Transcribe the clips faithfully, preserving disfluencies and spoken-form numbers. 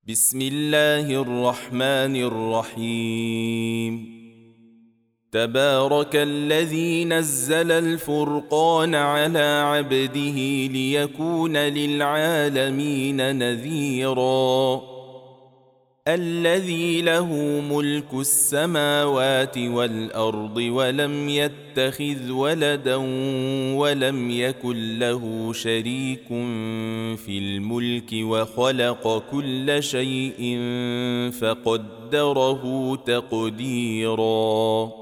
بسم الله الرحمن الرحيم. تبارك الذي نزل الفرقان على عبده ليكون للعالمين نذيرا. الذي له ملك السماوات والأرض ولم يتخذ ولدا ولم يكن له شريك في الملك وخلق كل شيء فقدره تقديرا.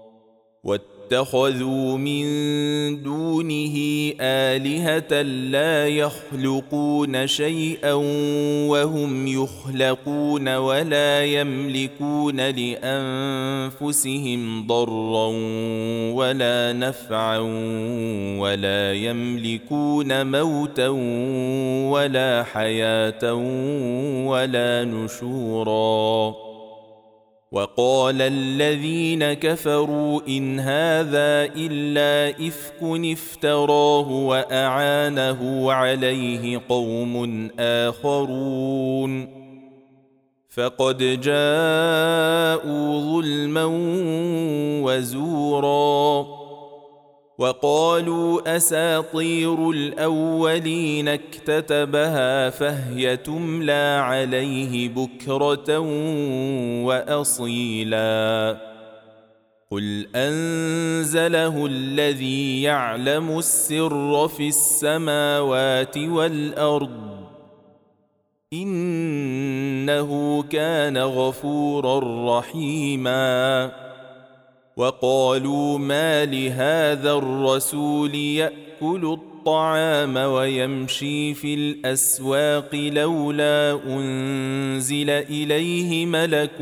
واتخذوا من دونه آلهة لا يخلقون شيئا وهم يخلقون ولا يملكون لأنفسهم ضرا ولا نفعا ولا يملكون موتا ولا حياة ولا نشورا. وقال الذين كفروا إن هذا إلا إفك افتراه وأعانه عليه قوم آخرون فقد جاءوا ظلما وزورا. وقالوا أساطير الأولين اكتتبها فهي تملى عليه بكرة وأصيلا. قل أنزله الذي يعلم السر في السماوات والأرض إنه كان غفورا رحيما. وقالوا ما لهذا الرسول يأكل الطعام ويمشي في الأسواق لولا أنزل إليه ملك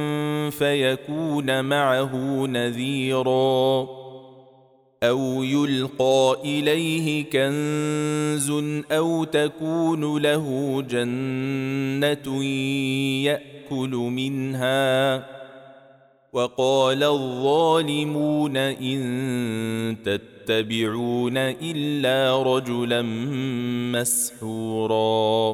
فيكون معه نذيرا أو يلقى إليه كنز أو تكون له جنة يأكل منها. وقال الظالمون إن تتبعون إلا رجلا مسحورا.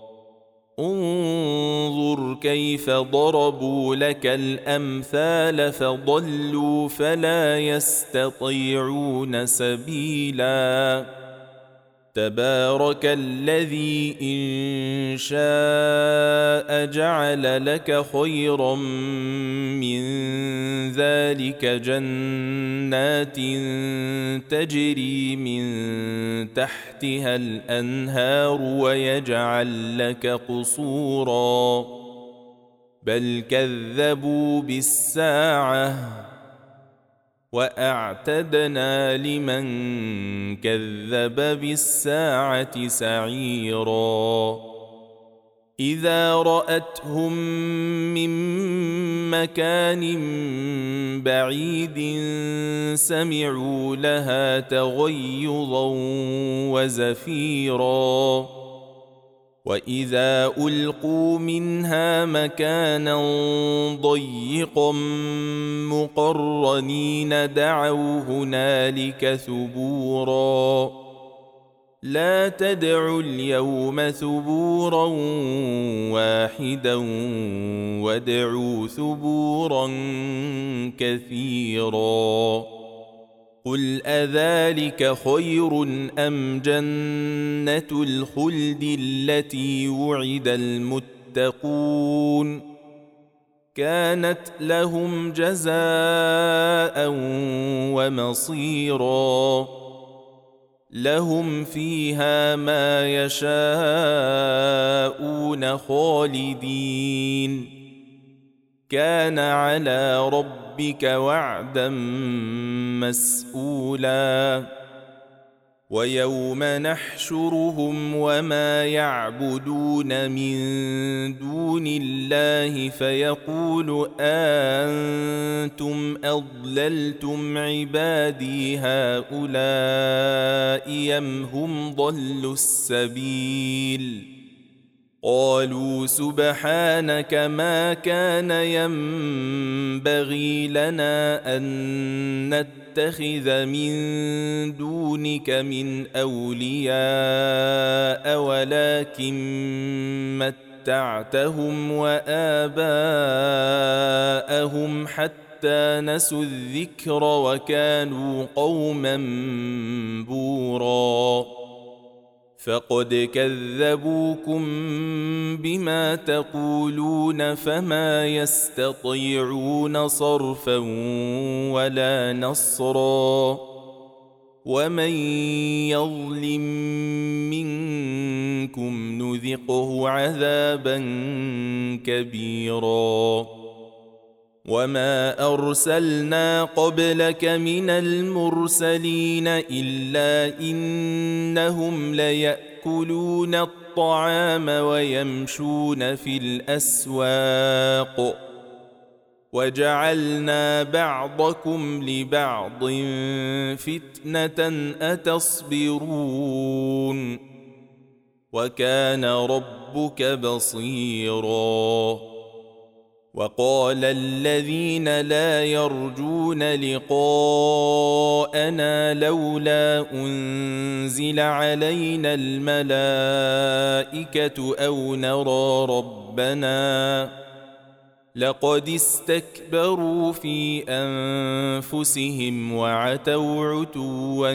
انظر كيف ضربوا لك الأمثال فضلوا فلا يستطيعون سبيلا. تبارك الذي إن شاء جعل لك خيرا من ذلك جنات تجري من تحتها الأنهار ويجعل لك قصورا بل كذبوا بالساعة وأعتدنا لمن كذب بالساعة سعيرا. إذا رأتهم من مكان بعيد سمعوا لها تغيظا وزفيرا. وإذا ألقوا منها مكانا ضيقا مقرنين دعوا هنالك ثبورا. لا تدعوا اليوم ثبورا واحدا وادعوا ثبورا كثيرا. قل أذلك خير أم جنة الخلد التي وعد المتقون كانت لهم جزاء ومصيرا. لهم فيها ما يشاءون خالدين كان على ربك وعدا مسئولا. ويوم نحشرهم وما يعبدون من دون الله فيقول أأنتم أضللتم عبادي هؤلاء أم هم ضلوا السبيل قالوا سبحانك ما كان ينبغي لنا أن نتخذ من دونك من أولياء ولكن متعتهم وآباءهم حتى نسوا الذكر وكانوا قوما بورا فقد كذبوكم بما تقولون فما يستطيعون صرفا ولا نصرا ومن يظلم منكم نذقه عذابا كبيرا وما أرسلنا قبلك من المرسلين إلا إنهم ليأكلون الطعام ويمشون في الأسواق وجعلنا بعضكم لبعض فتنة أتصبرون وكان ربك بصيرا وقال الذين لا يرجون لقاءنا لولا أنزل علينا الملائكة أو نرى ربنا لقد استكبروا في أنفسهم وعتوا عتوا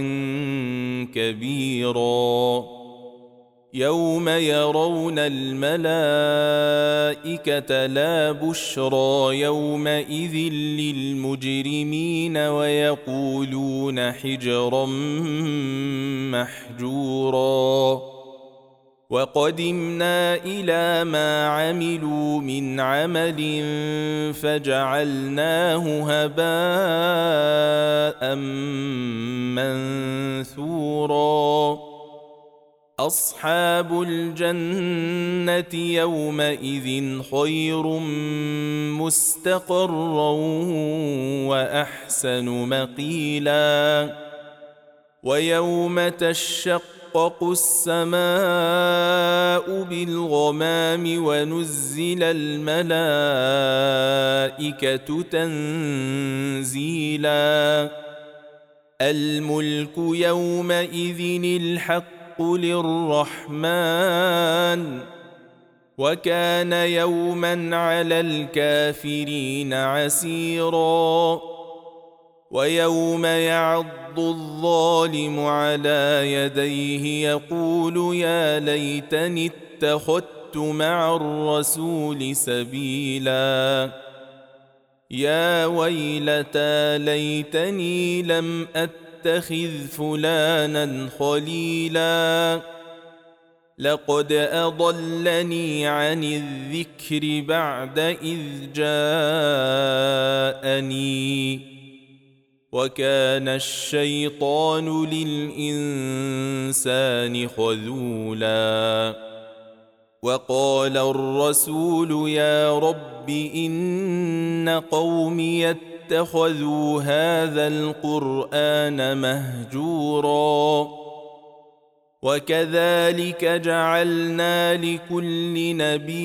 كبيرا يوم يرون الملائكة لا بشرى يومئذ للمجرمين ويقولون حجرا محجورا وقدمنا إلى ما عملوا من عمل فجعلناه هباء منثورا أصحاب الجنة يومئذ خير مستقرا وأحسن مقيلا ويوم تشقق السماء بالغمام ونزل الملائكة تنزيلا الملك يومئذ الحق للرحمن وكان يوما على الكافرين عسيرا ويوم يعض الظالم على يديه يقول يا ليتني اتخذت مع الرسول سبيلا يا ويلتى ليتني لم أتخذ فلانا خليلا لقد أضلني عن الذكر بعد إذ جاءني وكان الشيطان للإنسان خذولا وقال الرسول يا رب إن قومي اتخذوا هذا القرآن مهجورا وكذلك جعلنا لكل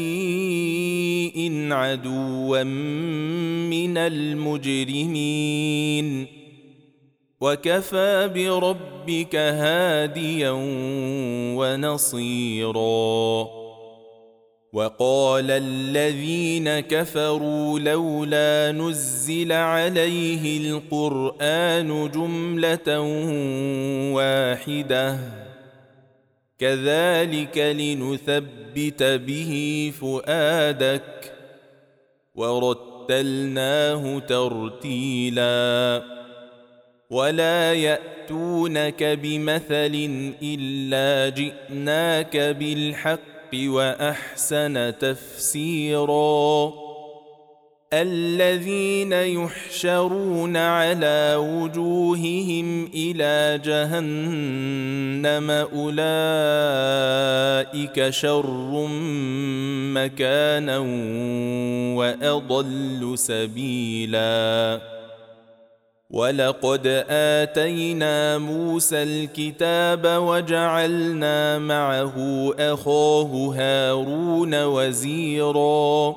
نبي عدوا من المجرمين وكفى بربك هاديا ونصيرا وقال الذين كفروا لولا نزل عليه القرآن جملة واحدة كذلك لنثبت به فؤادك ورتلناه ترتيلا ولا يأتونك بمثل إلا جئناك بالحق وأحسن تفسيرا الذين يحشرون على وجوههم إلى جهنم أولئك شر مكانا وأضل سبيلا ولقد آتينا موسى الكتاب وجعلنا معه أخاه هارون وزيرا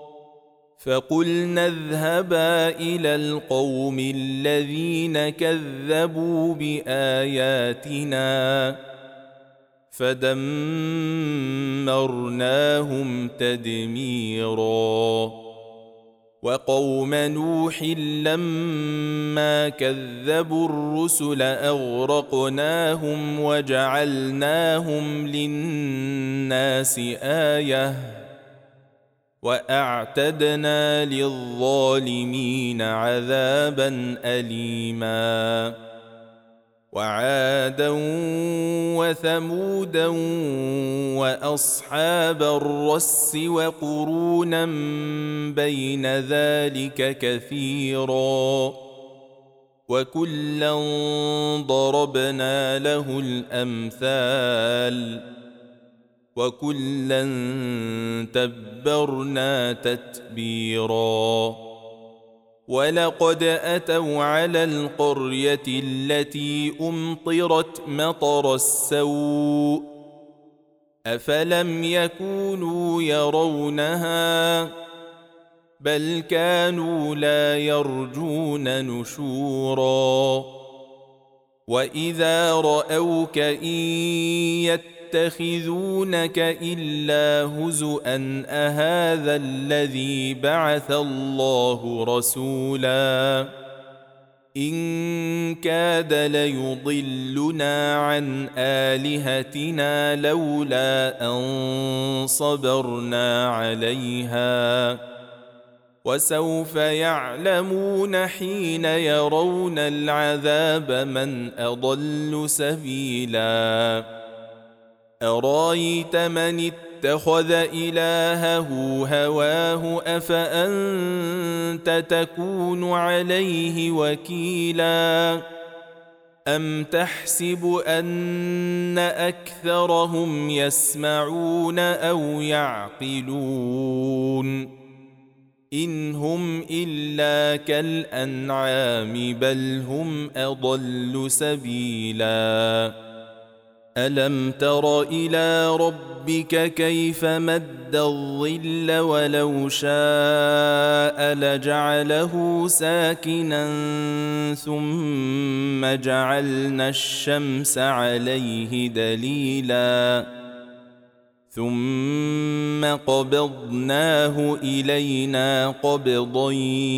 فقلنا اذهبا إلى القوم الذين كذبوا بآياتنا فدمرناهم تدميرا. وقوم نوح لما كذبوا الرسل أغرقناهم وجعلناهم للناس آية وأعتدنا للظالمين عذابا أليما. وعادا وثمودا وأصحاب الرس وقرونا بين ذلك كثيرا، وكلا ضربنا له الأمثال، وكلا تبرنا تتبيرا. ولقد أتوا على القرية التي أمطرت مطر السوء أفلم يكونوا يرونها بل كانوا لا يرجون نشورا. وإذا رأوك إن يتخذونك إلا هزؤا أهذا الذي بعث الله رسولا إن كاد ليضلنا عن آلهتنا لولا أن صبرنا عليها. وسوف يعلمون حين يرون العذاب من أضل سبيلا. أرايت من اتخذ إلهه هواه أفأنت تكون عليه وكيلا أم تحسب أن أكثرهم يسمعون أو يعقلون إن هم إلا كالأنعام بل هم أضل سبيلا. ألم تر إلى ربك كيف مد الظل ولو شاء لجعله ساكنا ثم جعلنا الشمس عليه دليلا ثم قبضناه إلينا قبضا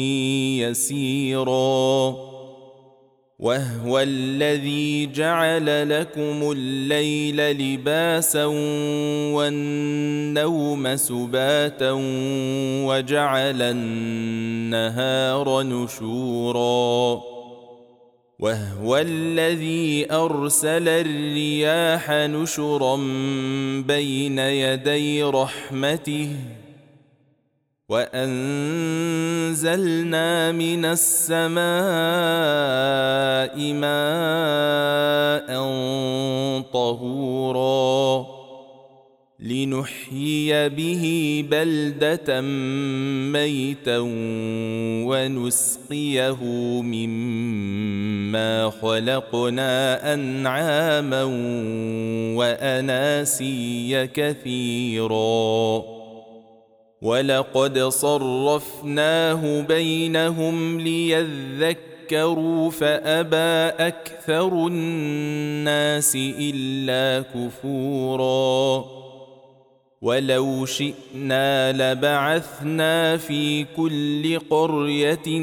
يسيرا. وهو الذي جعل لكم الليل لباسا والنوم سباتا وجعل النهار نشورا. وهو الذي أرسل الرياح نشرا بين يدي رحمته وأنزلنا من السماء ماء طهورا لنحيي به بلدة ميتا ونسقيه مما خلقنا أنعاما وأناسيا كثيرا. ولقد صرفناه بينهم ليذكروا فأبى أكثر الناس إلا كفورا. ولو شئنا لبعثنا في كل قرية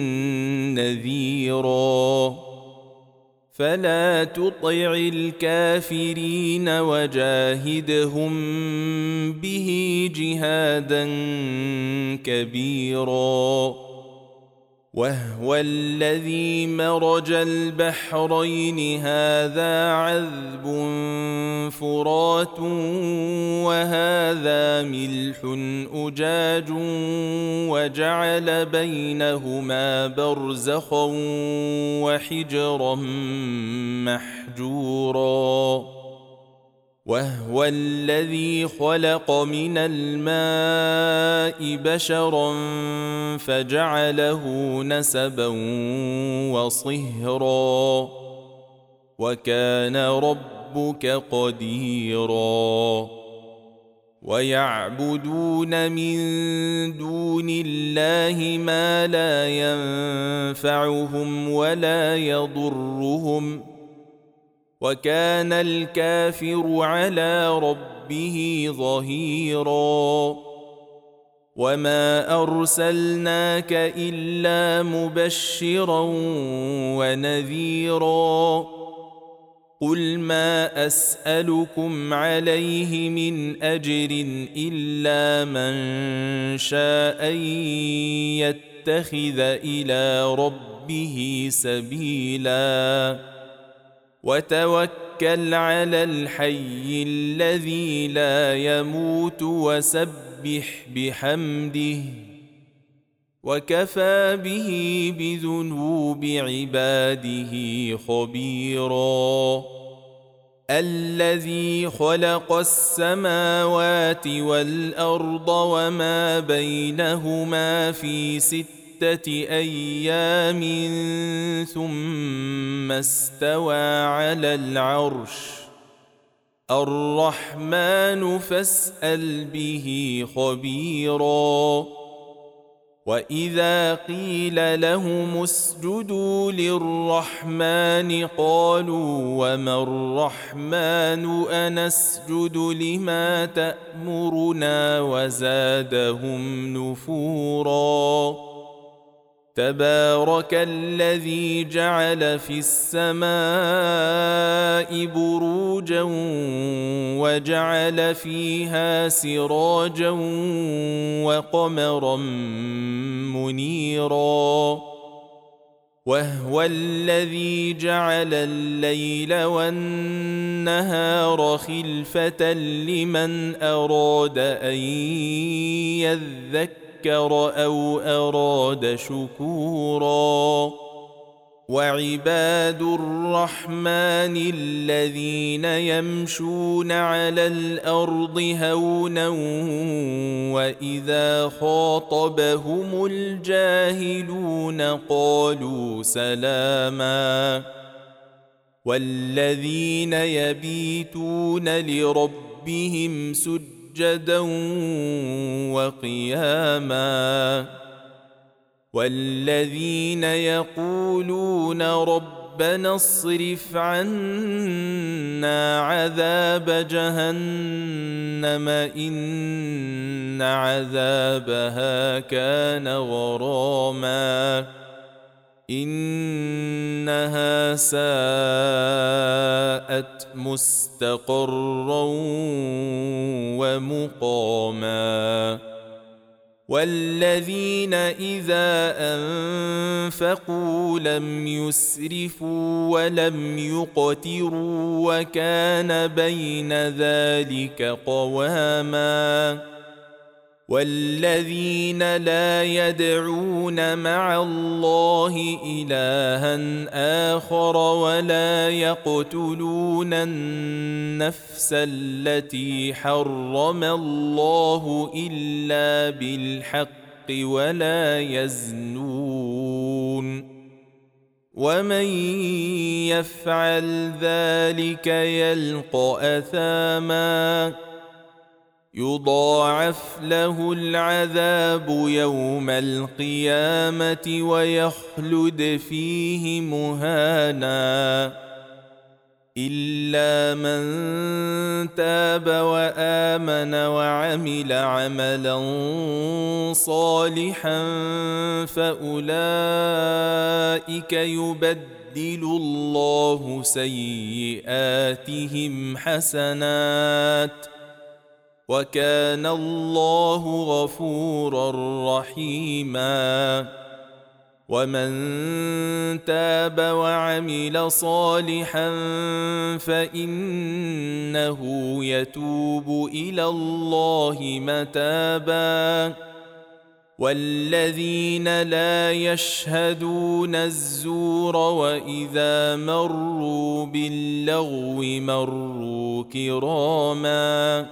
نذيرا فلا تطع الكافرين وجاهدهم به جهادا كبيرا. وهو الذي مرج البحرين هذا عذب فرات وهذا ملح أجاج وجعل بينهما برزخا وحجرا محجورا. وهو الذي خلق من الماء بشرا فجعله نسبا وصهرا وكان ربك قديرا. ويعبدون من دون الله ما لا ينفعهم ولا يضرهم وكان الكافر على ربه ظهيرا وما أرسلناك إلا مبشرا ونذيرا قل ما أسألكم عليه من أجر إلا من شاء أن يتخذ إلى ربه سبيلا وتوكل على الحي الذي لا يموت وسبح بحمده وكفى به بذنوب عباده خبيرا الذي خلق السماوات والأرض وما بينهما في ستة أيام ثم استوى على العرش الرحمن فاسأل به خبيرا وإذا قيل لهم اسجدوا للرحمن قالوا وما الرحمن أنسجد لما تأمرنا وزادهم نفورا تبارك الذي جعل في السماء بروجا وجعل فيها سراجا وقمرا منيرا وهو الذي جعل الليل والنهار خلفة لمن أراد أن يذكر أو أراد شكورا وعباد الرحمن الذين يمشون على الأرض هونا وإذا خاطبهم الجاهلون قالوا سلاما والذين يبيتون لربهم سجدا سجدا وقياما والذين يقولون ربنا اصرف عنا عذاب جهنم إن عذابها كان غراما إنها ساءت مستقرا ومقاما والذين إذا أنفقوا لم يسرفوا ولم يقتروا وكان بين ذلك قواما والذين لا يدعون مع الله إلها آخر ولا يقتلون النفس التي حرم الله إلا بالحق ولا يزنون ومن يفعل ذلك يلقى أثاما يضاعف له العذاب يوم القيامة ويخلد فيه مهانا إلا من تاب وآمن وعمل عملا صالحا فأولئك يبدل الله سيئاتهم حسنات وكان الله غفورا رحيما ومن تاب وعمل صالحا فإنه يتوب إلى الله متابا والذين لا يشهدون الزور وإذا مروا باللغو مروا كراما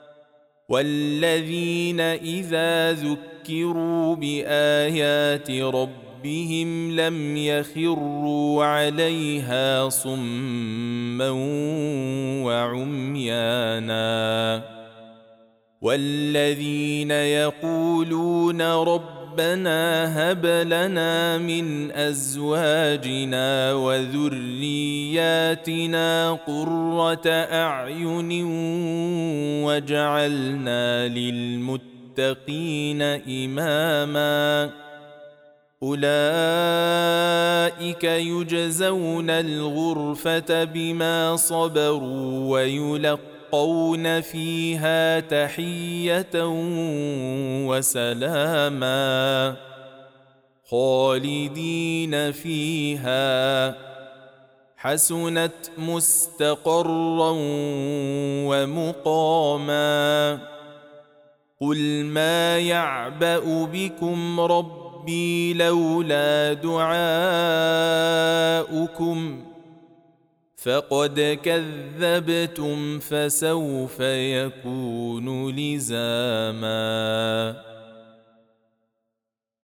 والذين إذا ذكروا بآيات ربهم لم يخروا عليها صما وعميانا والذين يقولون رب ربنا هب لنا من أزواجنا وذرياتنا قرة أعين واجعلنا للمتقين إماما أولئك يجزون الغرفة بما صبروا ويلقون فيها تحية وسلاما خالدين فيها حسنت مستقرا ومقاما قل ما يعبأ بكم ربكم ربي لولا دعاؤكم فقد كذبتم فسوف يكون لزاما